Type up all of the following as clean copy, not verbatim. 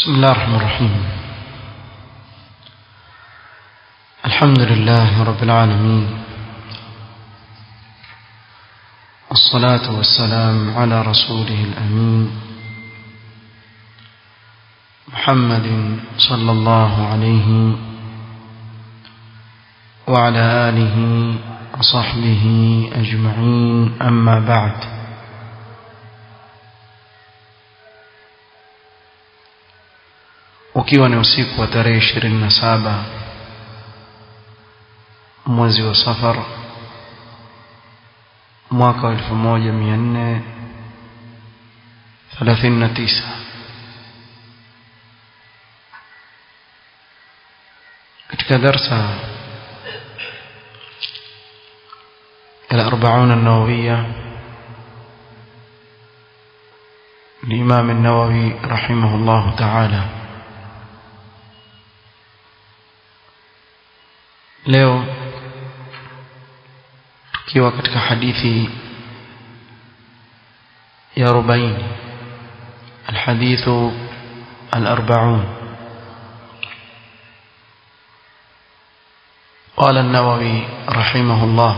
بسم الله الرحمن الرحيم. الحمد لله رب العالمين، والصلاة والسلام على رسوله الأمين محمد صلى الله عليه وعلى آله وصحبه أجمعين، أما بعد. Ukiwa ni usiku wa tarehe 27 mwezi wa Safar mwaka wa 1439 katika darsa al-40 an-nawawiyya للإمام النووي رحمه الله تعالى. leo tukiwa katika hadithi ya 40 alhadithu al-40. قال النووي رحمه الله: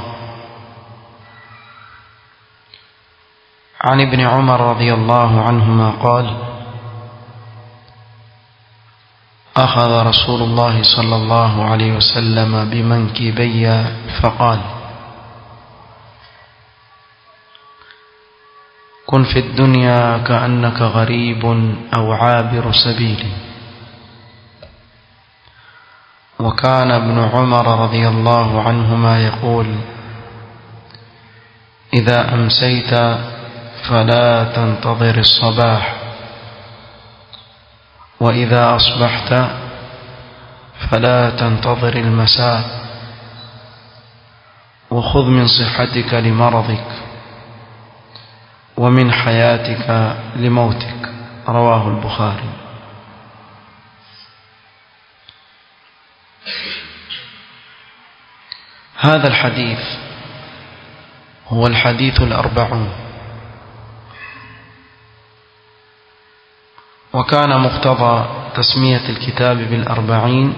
عن ابن عمر رضي الله عنهما قال: أخذ رسول الله صلى الله عليه وسلم بمنكبي فقال: كن في الدنيا كأنك غريب أو عابر سبيل. وكان ابن عمر رضي الله عنهما يقول: إذا أمسيت فلا تنتظر الصباح، وإذا أصبحت فلا تنتظر المساء، وخذ من صحتك لمرضك ومن حياتك لموتك. رواه البخاري. هذا الحديث هو الحديث 40، وكان مقتضى تسمية الكتاب بال40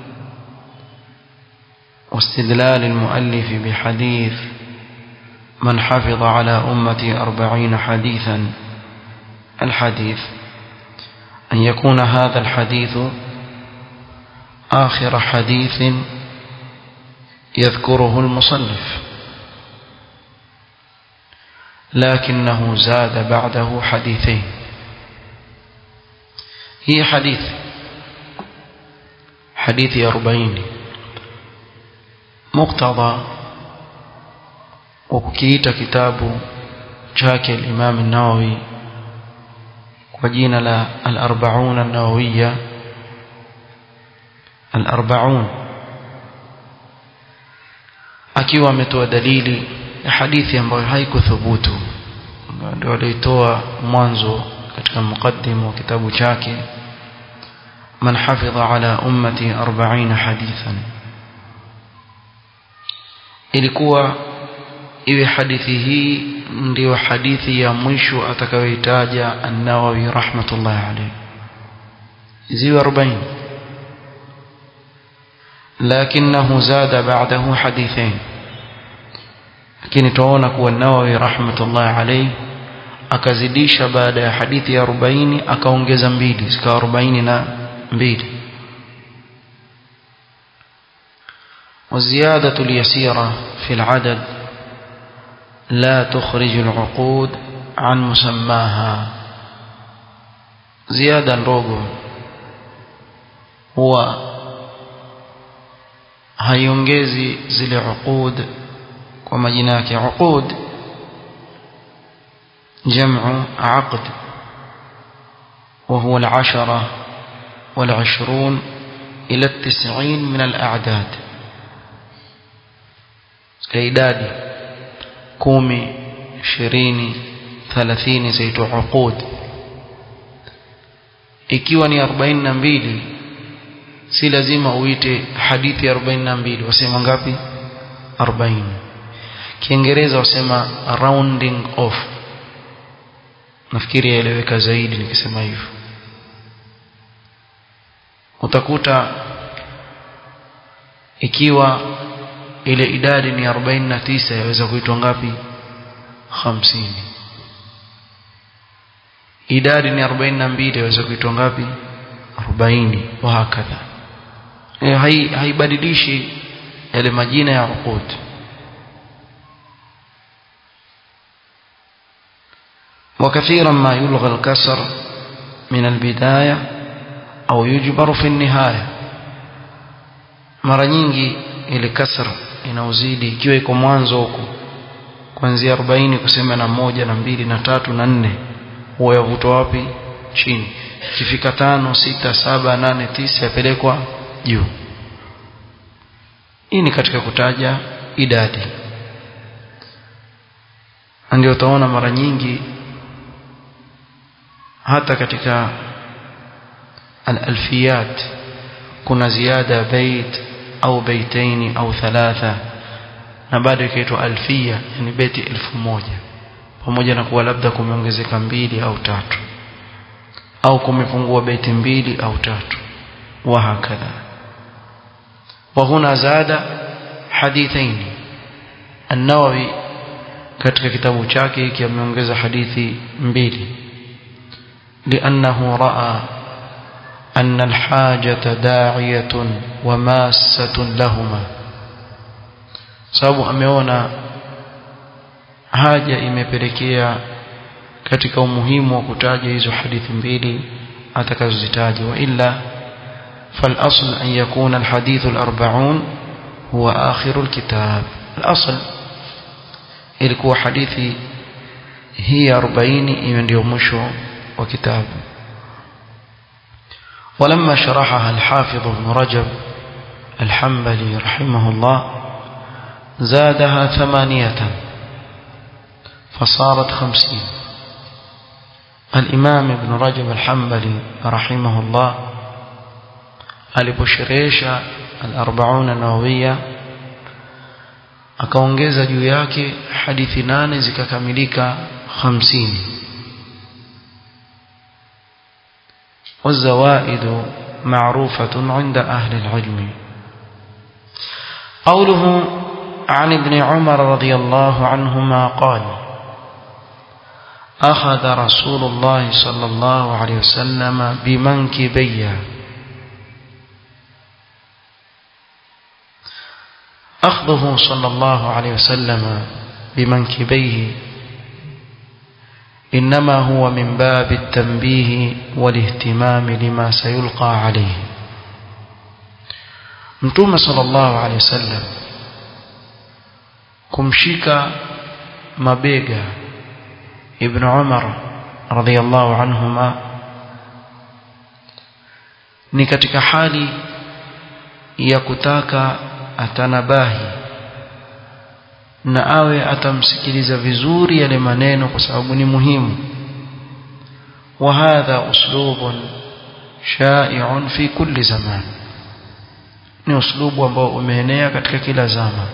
واستدلال المؤلف بحديث من حفظ على أمتي 40 حديثا الحديث أن يكون هذا الحديث آخر حديث يذكره المصنف، لكنه زاد بعده حديثين. هي حديث 40 مقتضى وكيت كتاب chake الإمام النووي وجينا ل40 النووية. 40 akiwa ametoa dalili ya hadithi ambayo haikuthubutu, ndio alitoa mwanzo katika muqaddim wa kitabu chake man hafidha ala ummati 40 hadithan. Ilikuwa iwe hadithi hii ndio hadithi ya mwisho atakayoitaja an-Nawawi rahmatullahi alayhi, ziwe 40, lakinahu zada ba'dahu hadithain. Lakini tunaona kuwa an-Nawawi rahmatullahi alayhi akazidisha baada ya hadithi ya 40 akaongeza 2 zikawa 42. والزيادة اليسيرة في العدد لا تخرج العقود عن مسماها. زيادة ndogo huwa haiongezi zile uqud kwa majina yake. Uqud جمع عقد، وهو 10 و20 إلى 90 من الأعداد. كإدادي 10 20 30 زيت عقود. ikiwa ni 42 si lazima uite hadithi 42, wasema ngapi? 40. Kiingereza wasema rounding off. nafikiri yaeleweka zaidi nikisema hivyo. utakuta ikiwa ile idadi ni 49 yaweza kuitwa ngapi? 50. Idadi ni 42 yaweza kuitwa ngapi? 40, wa hakadha. Haibadilishi yale majina ya uqud. وكثيرا ما يلغى الكسر من البداية أو يجبر في النهاية. mara nyingi ile kasra inauzidi ikiwa iko mwanzo huko kuanzia 40 kusema na 1 na 2 na 3 na 4 huwa yavutwa wapi? Chini. Ikifika 5 6 7 8 9 yapelekwa juu. Hii ni katika kutaja idadi. Ndio utaona mara nyingi hata katika al-alfiyat kuna ziada bait au baitaini au thalatha, na bado ikaitwa alfia, yani beti 1000, pamoja na kuwa labda kumeongezeka 2 au 3 au kumepungua beti 2 au 3 wa hakadha. wa huna zada hadithaini. An-Nawawi katika kitabu chake hiki ameongeza hadithi 2, لأنه رأى أن الحاجة داعية وماسة لهما. sababu ameona haja imepelekea katika umuhimu wa kutaja hizo hadithi 2 atakazozitaja. wa illa فالأصل أن يكون الحديث 40 هو آخر الكتاب. الأصل ilikuwa hadithi hii 40 iwe ndio mwisho wa kitabu. ولما شرحها الحافظ ابن رجب الحنبلي رحمه الله زادها 8 فصارت 50. الإمام ابن رجب الحنبلي رحمه الله aliposherehesha al-40 an-nawawiyya akaongeza juu yake hadithi 8 zikakamilika 50. والزوائد معروفة عند أهل العلم. قوله عن ابن عمر رضي الله عنهما قال أخذ رسول الله صلى الله عليه وسلم بمنكبي. أخذه صلى الله عليه وسلم بمنكبيه إنما هو من باب التنبيه والاهتمام لما سيلقى عليه. متوم صلى الله عليه وسلم kumshika mabega Ibn Umar radhiyallahu anhuma ni katika hali ya kutaka atanabahi na awe atamsikiliza vizuri yale maneno kwa sababu ni muhimu. wa hadha uslubun shai'un fi kulli zaman, ni uslubu ambao umeenea katika kila zama,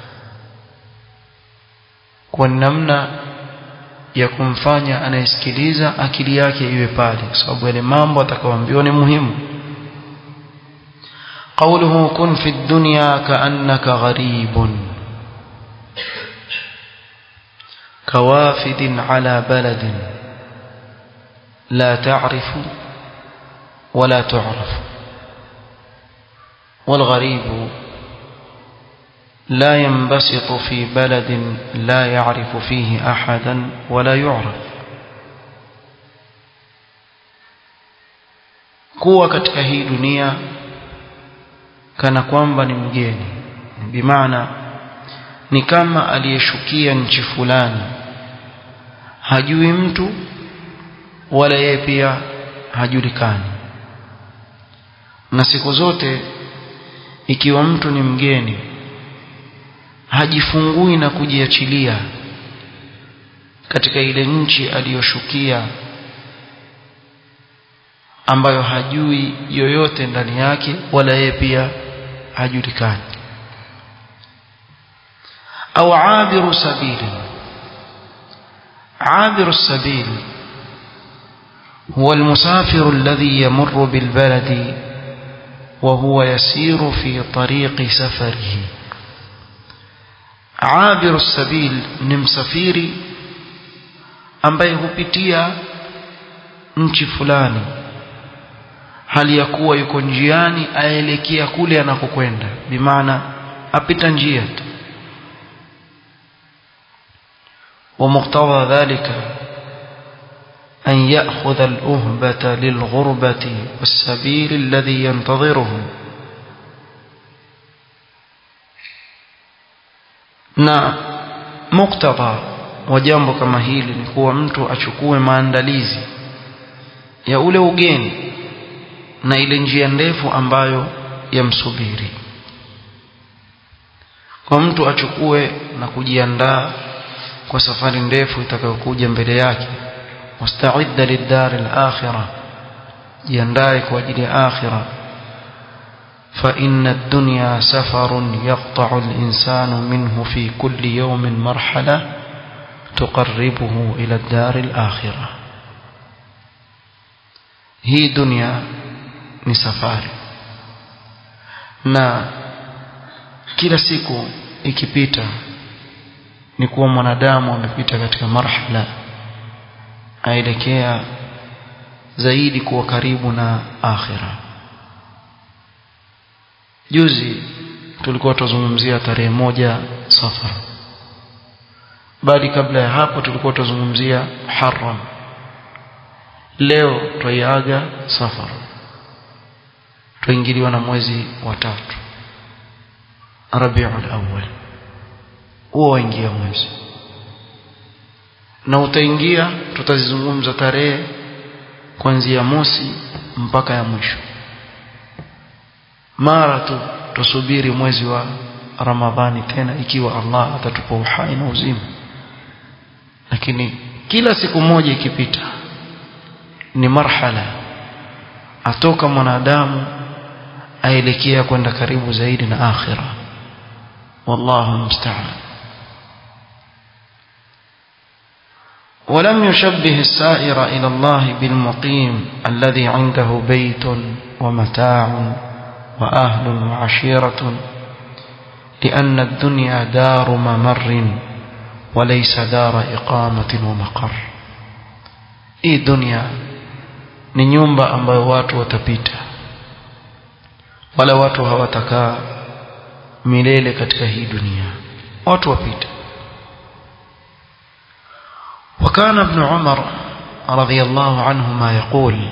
kwa namna ya kumfanya anayesikiliza akili yake iwe pale, kwa sababu yale mambo atakayoambiwa ni muhimu. قوله كن في الدنيا كأنك غريب كوافد على بلد لا تعرف ولا تعرف. والغريب لا ينبسط في بلد لا يعرف فيه أحدا ولا يعرف. kuwa katika hii dunia kana kwamba ni mgeni, bimaana ni kama aliyeshukia nchi fulani, hajui mtu wala yeye pia hajulikani. Na siku zote ikiwa mtu ni mgeni hajifungui na kujiachilia katika ile nchi aliyoshukia ambayo hajui yoyote ndani yake wala yeye pia hajulikani. au abiru sabili. abiru sabili هو المسافر الذي يمر بالبلد وهو يسير في طريق سفره. عابر السبيل ni msafiri ambaye hupitia nchi fulani hali ya kuwa yuko njiani aelekea kule anakokwenda, bimaana apita njia. ومقتضى ذلك أن يأخذ الأهبة للغربة والسبيل الذي ينتظره. na muktadha wa jambo kama hili ni kuwa mtu achukue maandalizi ya ule ugeni na ile njia ndefu ambayo yamsubiri. Kwa mtu achukue na kujiandaa kwa safari ndefu itakayokuja mbele yake. Musta'idda lid-dar al-akhirah, jiandae kwa ajili ya akhirah. Fa inna ad-dunya safarun yaqta'u al-insanu minhu fi kulli yawmin marhala tuqarribuhu ila ad-dar al-akhirah. Hii dunia ni safari, na kila siku ikipita ni kuwa mwanadamu amepita katika marhala aelekea zaidi kuwa karibu na akhira. Juzi tulikuwa tuzungumzia tarehe 1 Safar, bali kabla ya hapo tulikuwa tuzungumzia Muharram. Leo tuiaga Safar, tuingiliwa na mwezi wa 3 Rabiul Awwal. Huo ingia mwezi na utaingia, tutazizungumza tarehe kuanzia mosi mpaka ya mwisho. Mara tu tusubiri mwezi wa Ramadhani tena, ikiwa Allah atatupa uhai na uzima. Lakini kila siku moja ikipita ni marhala, atoka mwanadamu aelekea kwenda karibu zaidi na akhira. Wallahu musta'an. ولم يشبه السائر إلى الله بالمقيم الذي عنده بيت ومتاع وأهل وعشيرة، لأن الدنيا دار ممر وليس دار إقامة ومقر. hii dunia ni nyumba ambayo watu watapita, wala watu hawatakaa milele katika hii dunia, watu wapita. وكان ابن عمر رضي الله عنهما يقول،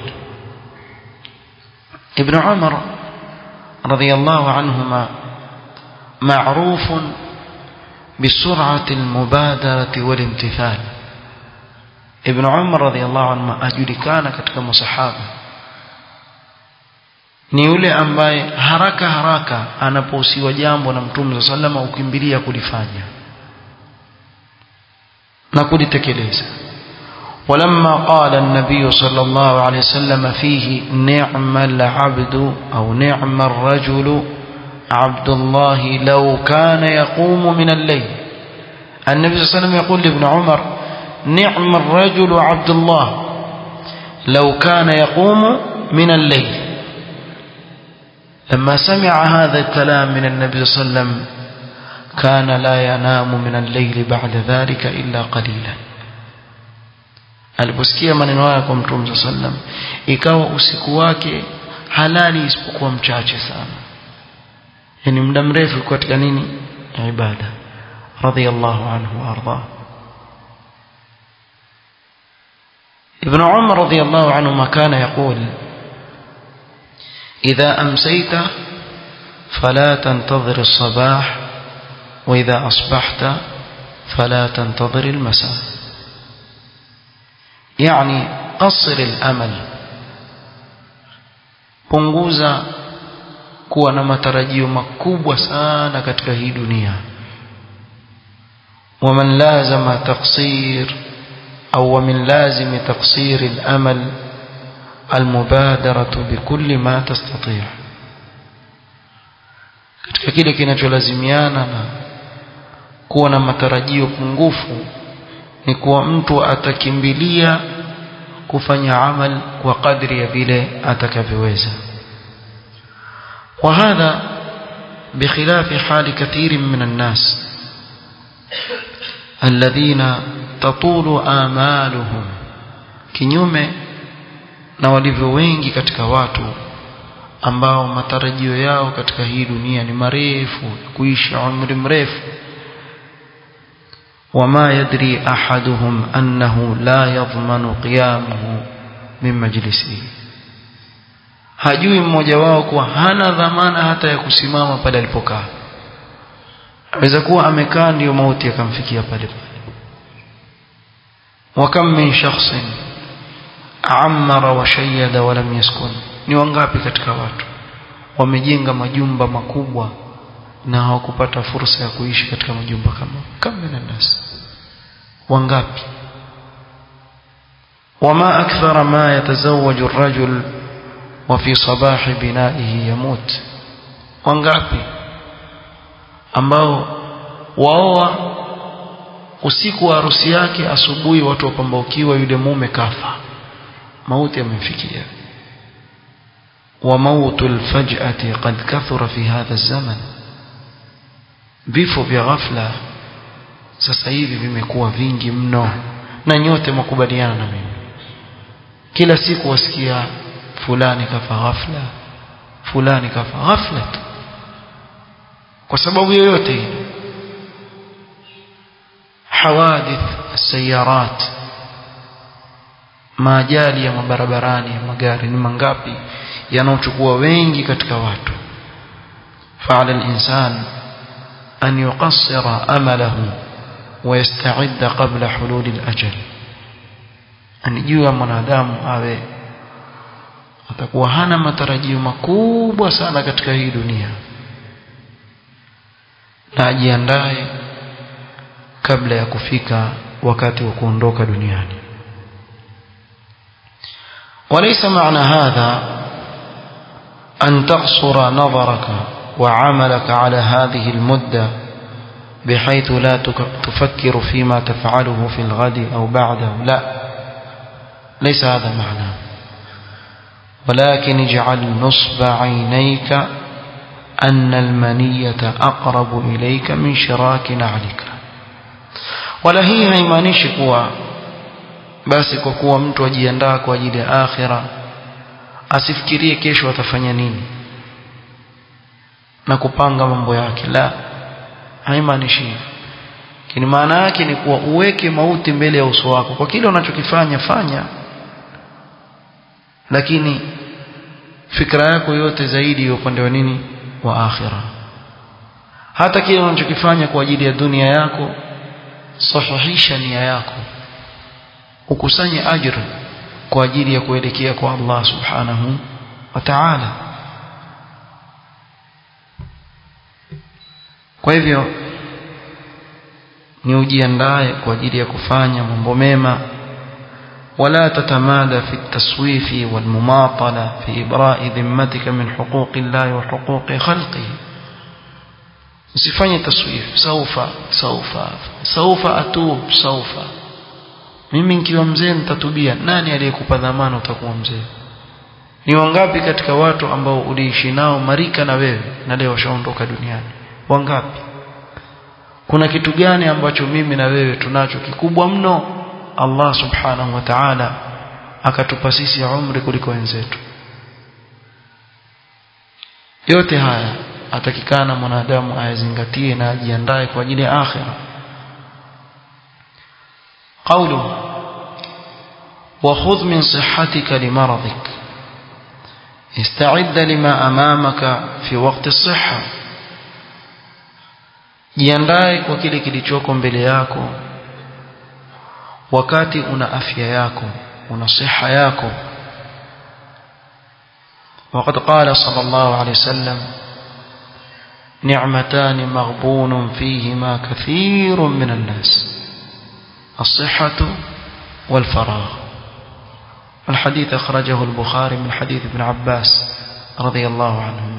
ابن عمر رضي الله عنهما معروف بسرعة المبادرة والامتثال. ابن عمر رضي الله عنهما ajulikana katika masahaba ni yule ambaye haraka anapohusiwa jambo na Mtume sallallahu alayhi ukimbilia kulifanya na kulitekeleza. ولما قال النبي صلى الله عليه وسلم فيه نعم العبد أو نعم الرجل عبد الله لو كان يقوم من الليل. النبي صلى الله عليه وسلم يقول لابن عمر نعم الرجل عبد الله لو كان يقوم من الليل. لما سمع هذا الكلام من النبي صلى الله عليه وسلم كان لا ينام من الليل بعد ذلك إلا قليلا. aliposikia maneno haya kwa Mtume sallam, ikawa usiku wake halali isipokuwa mchache sana, yani muda mrefu katika nini? Ibada. Radiyallahu anhu wa arda. ابن عمر رضي الله عنه كان يقول إذا أمسيت فلا تنتظر الصباح وإذا أصبحت فلا تنتظر المساء. يعني قصر الأمل، punguza kuwa na matarajio makubwa sana katika hii dunia. ومن لازم تقصير أو ومن لازم تقصير الأمل المبادرة بكل ما تستطيع. katika kile kinacholazimiana na kuwa na matarajio pungufu ni kuwa mtu atakimbilia kufanya amal kwa kadri ya vile atakavyoweza. وهذا بخلاف حال كثير من الناس الذين تطول آمالهم kinyume na walivyo wengi katika watu ambao matarajio yao katika hii dunia ni marefu, kuishi umri mrefu. وما يدري أحدهم أنه لا يضمن قيامه من مجلسه, hajui mmoja wao kuwa hana dhamana hata ya kusimama pale alipokaa. Aweza kuwa amekaa ndio mauti yakamfikia pale pale. وكم من شخص عمر وشيد ولم يسكن, ni wangapi katika watu wamejenga majumba makubwa na hawakupata fursa ya kuishi katika majumba kama الناس, wangapi. وما أكثر ما يتزوج الرجل وفي صباح بنائه يموت, wangapi ambao waoa usiku wa harusi yake, asubuhi watu wapambaukiwa yule mume kafa, mauti yamemfikia. وموت الفجأة قد كثر في هذا الزمن, vifo vya ghafla sasa hivi vimekuwa vingi mno, na nyote mkubaliana na mimi. Kila siku wasikia fulani kafa ghafla, fulani kafa ghafla, kwa sababu yoyote ile. Hawadith as-sayarat, maajali ya mabarabarani ya magari ni mangapi yanaochukua wengi katika watu. Fa'ala al-insan an yuqassira amalahu wa yasta'idda qabla hulul al-ajal, anijua mwanadamu awe atakuwa hana matarajio makubwa sana katika hii dunia, na ajiandae kabla ya kufika wakati wa kuondoka duniani. وليس معنى هذا أن تقصر نظرك وعملك على هذه المدة بحيث لا تفكر فيما تفعله في الغد أو بعده، لا، ليس هذا معنى. ولكن اجعل نصب عينيك أن المنية أقرب إليك من شراك نعلك. ولا هي haimaanishi kuwa basi kwa kuwa mtu ajiandaa kwa ajili ya akhira asifikirie kesho atafanya nini na kupanga mambo yake, la, haimaanishi. Kini maana yake ni kuwa uweke mauti mbele ya uso wako. Kwa kile unachokifanya fanya, lakini fikra yako yote zaidi upande wa nini? Wa akhira. Hata kile unachokifanya kwa ajili ya dunia yako, sahihisha nia yako, ukusanye ajira kwa ajili ya kuelekea kwa Allah subhanahu wa ta'ala. Kwa hivyo ni ujiandae kwa ajili ya kufanya mambo mema. ولا تتمادى في التسويف والمماطلة في إبراء ذمتك من حقوق الله وحقوق خلقه. usifanye taswif, saufa atub, saufa, mimi nikiwa mzee nitatubia. Nani aliyekupa dhamana utakuwa mzee? Ni wangapi katika watu ambao uliishi nao marika na wewe na leo washaondoka duniani? Wangapi? Kuna kitu gani ambacho mimi na wewe tunacho kikubwa mno Allah subhanahu wa ta'ala akatupa sisi umri kuliko wenzetu? Yote haya atakikana mwanadamu ayazingatie na ajiandae kwa ajili ya akhira. قوله وخذ من صحتك لمرضك استعد لما أمامك في وقت الصحة. jiandae kwa kile kilichoko mbele yako wakati una afya yako, una siha yako. وقد قال صلى الله عليه وسلم نعمتان مغبون فيهما كثير من الناس الصحة والفراغ. الحديث أخرجه البخاري من حديث ابن عباس رضي الله عنهما.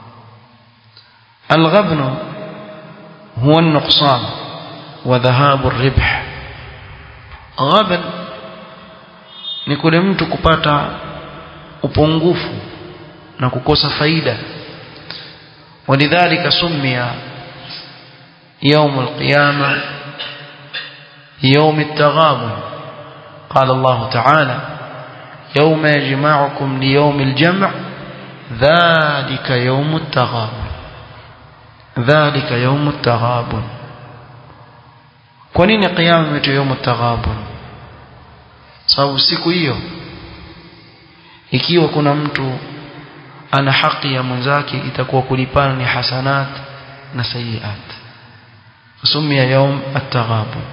الغبن هو النقصان وذهاب الربح. غبن ni kule mtu kupata upungufu na kukosa faida, ولذلك سمي يوم القيامة يوم التغابن. قال الله تعالى يوم يجمعكم ليوم الجمع ذلك يوم التغابن. ذلك يوم التغابن. kwa nini qiyama imeitwa يوم التغابن؟ sababu siku hiyo ikiwa kuna mtu ana haki ya mwenzake itakuwa kulipana ni hasanat na sayiat. sumia يوم التغابن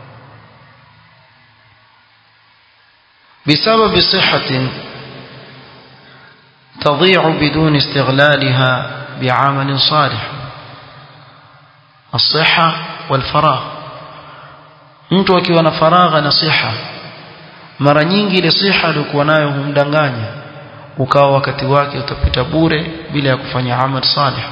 بسبب صحة تضيع بدون استغلالها بعمل صالح. الصحة والفراغ. mtu akiwa na faragha na siha, mara nyingi ile siha aliyokuwa nayo humdanganya, ukawa wakati wake utapita bure bila ya kufanya amal salih.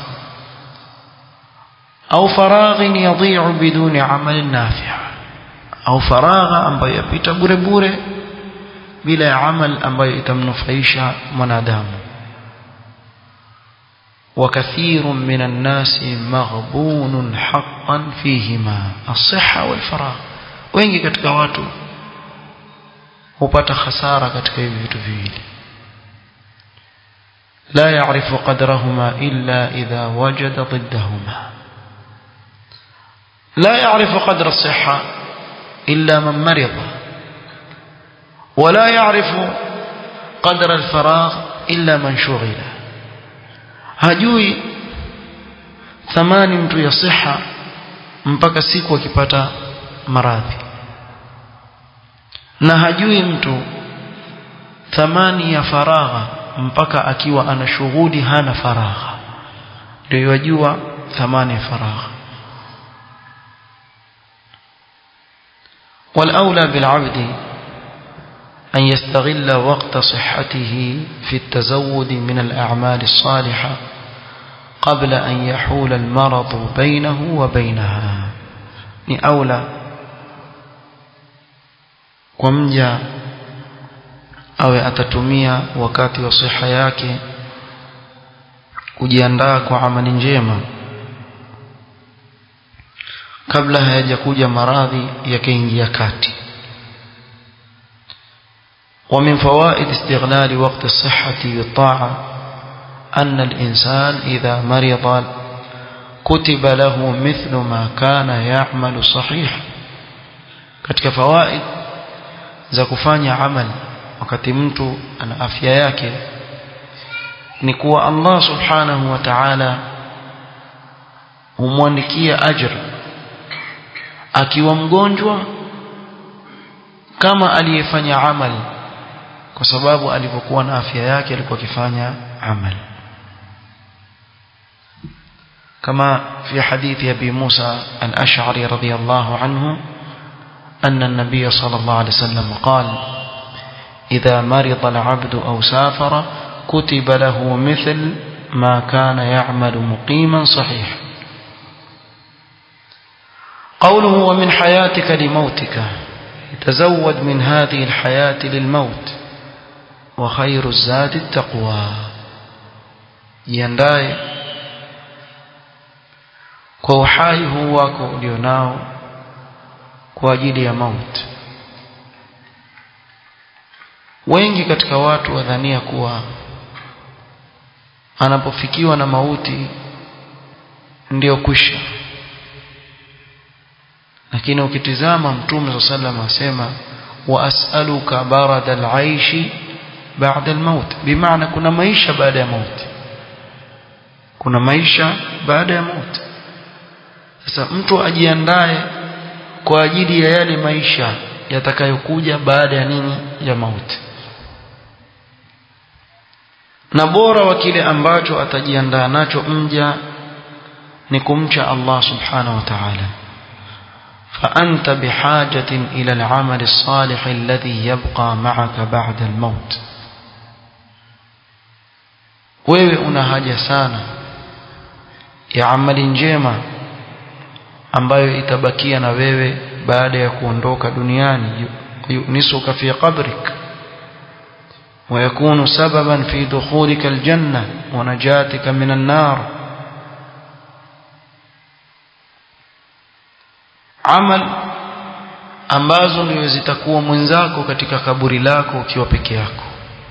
au faraghin yadhi'u biduni amal nafi', au faragha ambayo yapita bure bure bila ya amal ambayo itamnufaisha mwanadamu. وكثير من الناس مغبون حقا فيهما الصحة والفراغ. wengi katika watu hupata hasara katika hivi vitu viwili. لا يعرف قدرهما إلا إذا وجد ضدهما. لا يعرف قدر الصحة إلا من مرض، ولا يعرف قدر الفراغ إلا من شغل. hajui thamani mtu ya siha mpaka siku akipata maradhi, na hajui mtu thamani ya faragha mpaka akiwa ana shughuli hana faragha, ndio yajua thamani ya faragha. والأولى بالعبد أن يستغل وقت صحته في التزود من الأعمال الصالحة قبل أن يحول المرض بينه وبينها. ni aula kwa mja awe atatumia wakati wa siha yake kujiandaa kwa amali njema kabla hayajakuja maradhi yakaingia kati. ومن فوائد استغلال وقت الصحة بالطاعة أن الإنسان إذا مرض كتب له مثل ما كان يعمل صحيح. katika fawaid za kufanya amal wakati mtu ana afya yake ni kuwa Allah subhanahu wa ta'ala humwandikia ajr akiwa mgonjwa kama aliyefanya amal, kwa sababu alipokuwa na afya yake alikuwa akifanya amal. كما في حديث أبي موسى الأشعري رضي الله عنه أن النبي صلى الله عليه وسلم قال إذا مرض العبد أو سافر كتب له مثل ما كان يعمل مقيما صحيح. قوله ومن حياتك لموتك تزود من هذه الحياة للموت وخير الزاد التقوى. jiandae kwa uhai huu wako ulionao kwa ajili ya mauti. wengi katika watu wadhania kuwa anapofikiwa na mauti ndio kwisha, lakini ukitizama Mtume sallallahu asema wa as'aluka barada al-aishi ba'da al-maut, bimaana kuna maisha baada ya mauti, kuna maisha baada ya mauti. Sasa mtu ajiandae kwa ajili ya yale maisha yatakayokuja baada ya nini? Ya mauti. Na bora wa kile ambacho atajiandaa nacho mja ni kumcha Allah subhanahu wa ta'ala. فأنت بحاجة إلى العمل الصالح الذي يبقى معك بعد الموت. wewe una haja sana ya amali njema ambayo itabakia na wewe baada ya kuondoka duniani. yunisuka fi qabrik wa yakunu sababan fi dukhulika aljanna wa najatika minan nar amal ambazo ndio zitakuwa mwenzako katika kaburi lako ukiwa peke yako,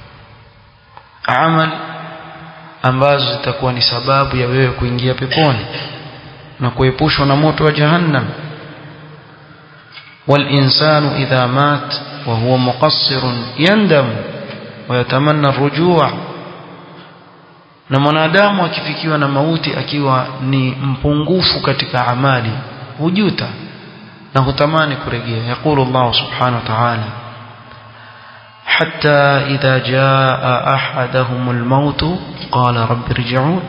amal ambazo zitakuwa ni sababu ya wewe kuingia peponi na kuepushwa na moto wa jahannam. والإنسان إذا مات وهو مقصر يندم ويتمنى الرجوع. na mwanadamu akifikiwa na mauti akiwa ni mpungufu katika amali hujuta na hutamani kurejea. Yaqulu Allah subhanahu wa ta'ala hatta idha jaa ahaduhum al-maut qala rabbi irji'un,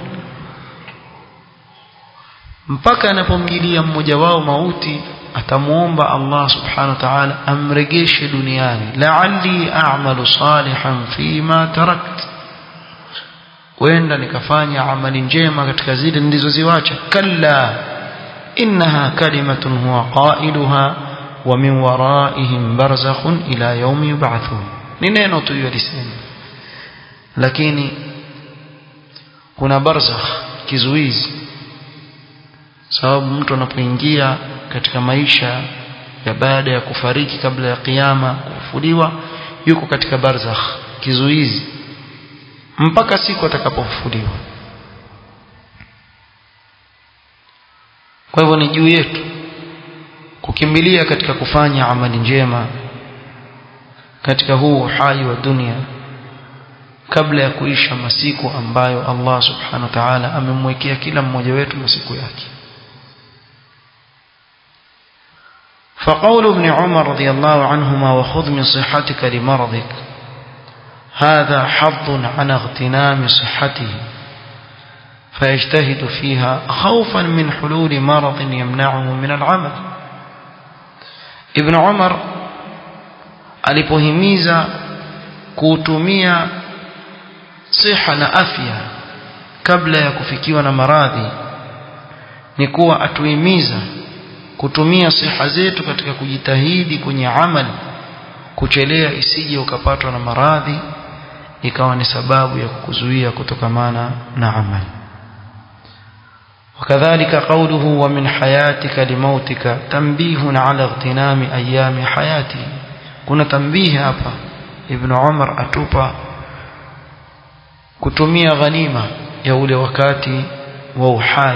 mpaka anapomjilia mmoja wao mauti atamuomba Allah subhanahu wa ta'ala amrejeshe duniani, la'alli a'malu salihan fima tarakt, wenda nikafanya amali njema katika zile nilizoziacha. Kalla innaha kalimatun huwa qailuha wa min waraihim barzakhun ila yawmi yub'athun. Ni neno tu yalisema, lakini kuna barzakh, kizuizi. Sababu mtu anapoingia katika maisha ya baada ya kufariki, kabla ya kiyama kufufuliwa, yuko katika barzakh, kizuizi, mpaka siku atakapofufuliwa. Kwa hivyo ni juu yetu kukimbilia katika kufanya amali njema katika huu uhai wa dunia, kabla ya kuisha masiku ambayo Allah subhanahu wa ta'ala amemwekea kila mmoja wetu masiku yake. فقول ابن عمر رضي الله عنهما وخذ من صحتك لمرضك هذا حظ عن اغتنام صحته فيجتهد فيها خوفا من حلول مرض يمنعه من العمل. ابن عمر alipohimiza kutumia siha na afya kabla ya kufikiwa na maradhi, ni kuwa atuhimiza kutumia siha zetu katika kujitahidi kwenye amali, kuchelea isije ukapatwa na maradhi ikawa ni sababu ya kukuzuia kutokamana na amali. وكذلك قوله ومن حياتك لموتك تنبيه على اغتنام أيام حياته. kuna tanbih hapa Ibn Umar atupa kutumia ghanima ya ule wakati wa uhai,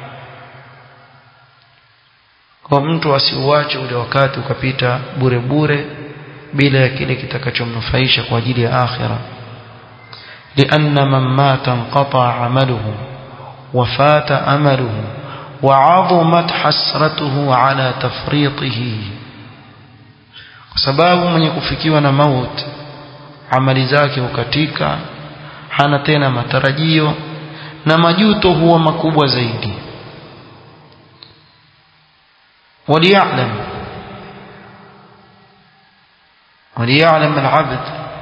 kwa mtu asiuache ule wakati ukapita bure bure bila ya kile kitakachomnufaisha kwa ajili ya akhira. لأن من مات انقطع عمله وفات أمله وعظمت حسرته على تفريطه. kwa sababu mwenye kufikiwa na mauti amali zake hukatika, hana tena matarajio na majuto huwa makubwa zaidi. وليعلم العبد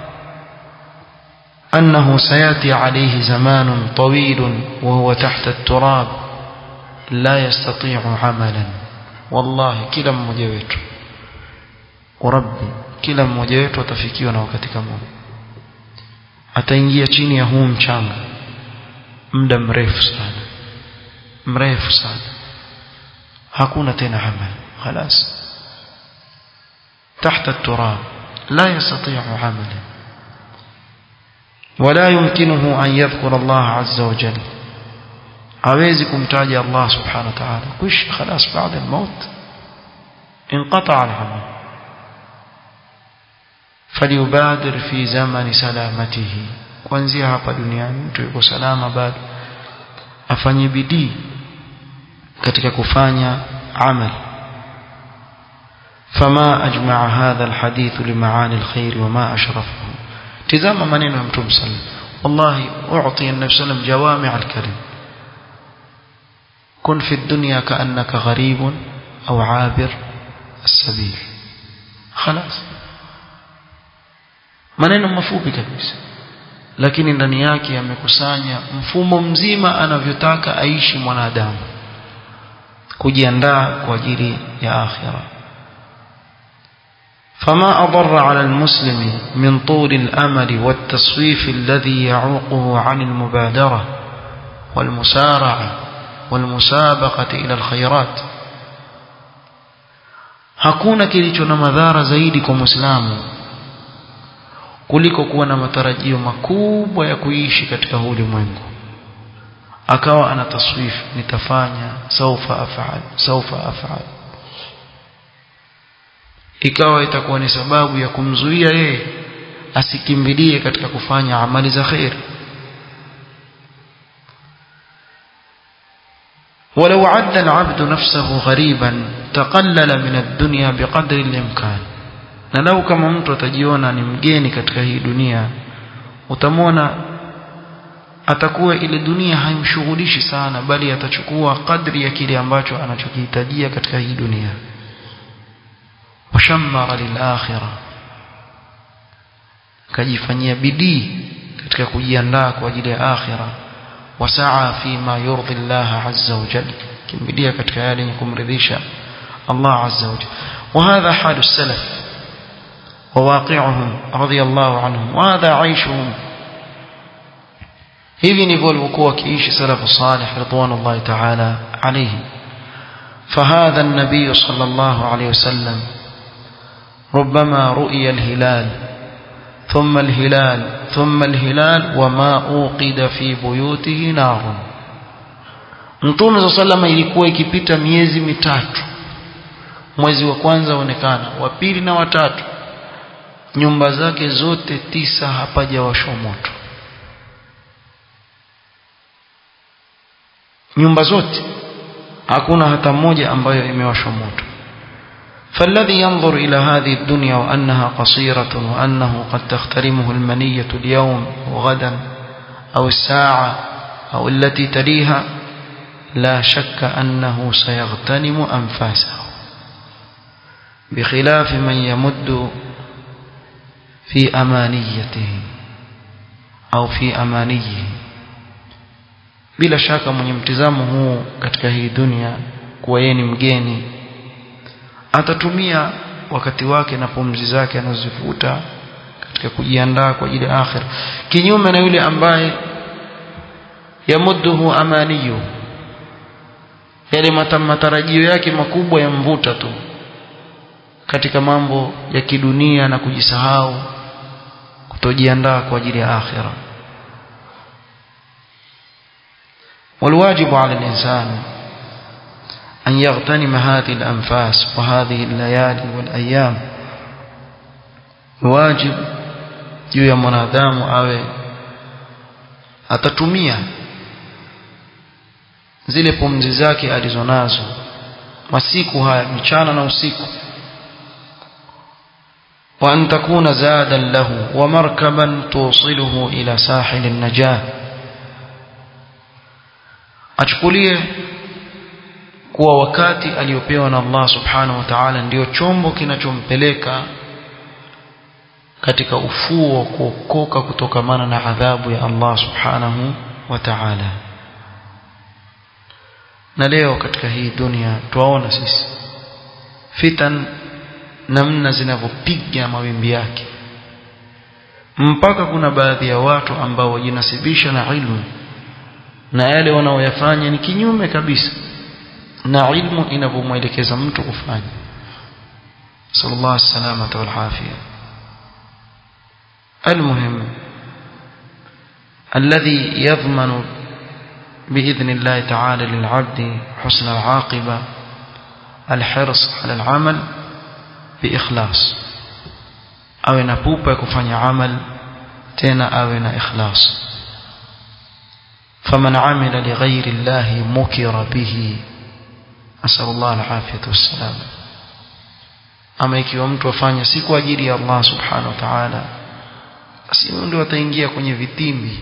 أنه سيأتي عليه زمان طويل وهو تحت التراب لا يستطيع عملا. والله kila mmoja wetu, وربي kila mmoja wetu atafikiwa na wakati kama huu, ataingia chini ya huu mchanga muda mrefu sana, hakuna tena amali, خلاص تحت التراب لا يستطيع عملا ولا يمكنه أن يذكر الله عز وجل. hawezi kumtaja Allah subhanahu wa ta'ala, kuishi خلاص بعد الموت انقطع العمل. فليبادر في زمن سلامته, kuanzia hapa duniani mtu yuko salama bado afanye bidii katika kufanya amal. فما أجمع هذا الحديث لمعاني الخير وما أشرفه. تزام maneno ya Mtume صلى الله عليه وسلم, والله أعطي النبي صلى الله عليه وسلم جوامع الكلم. كن في الدنيا كأنك غريب أو عابر السبيل. خلاص, maneno mafupi kabisa, lakini ndani yake yamekusanya mfumo mzima anavyotaka aishi mwanadamu, kujiandaa kwa ajili ya akhira. فما أضر على المسلم من طول الأمل والتصويف الذي يعوقه عن المبادرة والمسارعة والمسابقة إلى الخيرات. hakuna kilicho na madhara zaidi kwa Muislamu kuliko kuwa na matarajio makubwa ya kuishi katika ulimwengu, akawa ana taswif, nitafanya, saufa af'al, ikawa itakuwa ni sababu ya kumzuia yeye asikimbilie katika kufanya amali za khair. ولو عد العبد نفسه غريبا تقلل من الدنيا بقدر الامكان. na lau kama mtu atajiona ni mgeni katika hii dunia, utamwona atakuwa ile dunia haimshughulishi sana, bali atachukua kadri ya kile ambacho anachokihitajia katika hii dunia. washammara lil-akhirah, kajifanyia bidii katika kujiandaa kwa ajili ya akhirah. wasaa fi ma yurdi Allah azza wa jalla, kimbilia katika yale yenye kumridhisha Allah azza wa jalla. وهذا حال السلف وواقعهم رضي الله عنهم وهذا عيشهم. hivi ndivyo walikuwa wakiishi salafu salih ridwanullahi ta'ala alayhim. فهذا النبي صلى الله عليه وسلم ربما رؤي الهلال ثم الهلال ثم الهلال وما أوقد في بيوته نار. Mtume صلى الله عليه وسلم ilikuwa ikipita miezi mitatu, mwezi wa kwanza uonekana, wa pili na wa tatu, nyumba zake zote 9 hapajawashwa moto. Nyumba zote hakuna hata moja ambayo imewashwa moto. فالذي ينظر إلى هذه الدنيا وأنها قصيرة وأنه قد تخترمه المنية اليوم وغدا أو الساعة أو التي تليها لا شك أنه سيغتنم أنفاسه، بخلاف من يمد في أمانيته أو في أمانيه. bila shaka mwenye mtizamo huu katika hii dunia kuwa yeye ni mgeni, atatumia wakati wake na pumzi zake anazozifuta katika kujiandaa kwa ajili ya akhira, kinyume na yule ambaye yamudduhu amaniyu, yale matarajio yake makubwa yamvuta tu katika mambo ya kidunia na kujisahau, kutojiandaa kwa ajili ya akhira. والواجب على الإنسان أن يغتنم هذه الأنفاس وهذه الليالي والأيام. واجب juu ya mwanadamu awe atatumia zile pumzi zake alizonazo masiku haya, mchana na usiku, wa an takuna zadan lahu wa markaban tusiluhu ila sahil an-najah. achukulie kuwa wakati aliopewa na Allah subhanahu wa ta'ala ndio chombo kinachompeleka katika ufuo kuokoka kutokamana na adhabu ya Allah subhanahu wa ta'ala. na leo katika hii dunia tuwaona sisi fitan namna zinavyopiga mawimbi yake, mpaka kuna baadhi ya watu ambao wajinasibisha na ilmu na yale wanaoyafanya ni kinyume kabisa na ilmu inavyomwelekeza mtu kufanya. sallallahu alaihi wasallam wal afia. المهم الذي يضمن بإذن الله تعالى للعبد حسن العاقبة الحرص على العمل بإخلاص، أو نبوبة كفاني عمل تينا أو إخلاص. فمن عمل لغير الله مكر به، أسأل الله العافية والسلام. أما ikiwa mtu afanya si kwa ajili ya Allah subhanahu wa ta'ala, basi ndio ataingia kwenye vitimbi,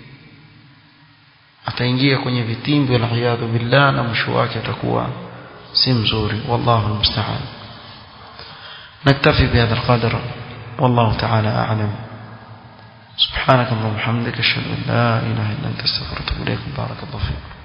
wal iyadhu billah, na mwisho wake atakuwa si mzuri. wallahu almusta'an. naktafi bihadha alqadr, wallahu ta'ala a'lam. سبحانك اللهم وبحمدك اشهد ان لا اله الا انت استغفرك واتوب اليك. بارك الله فيك.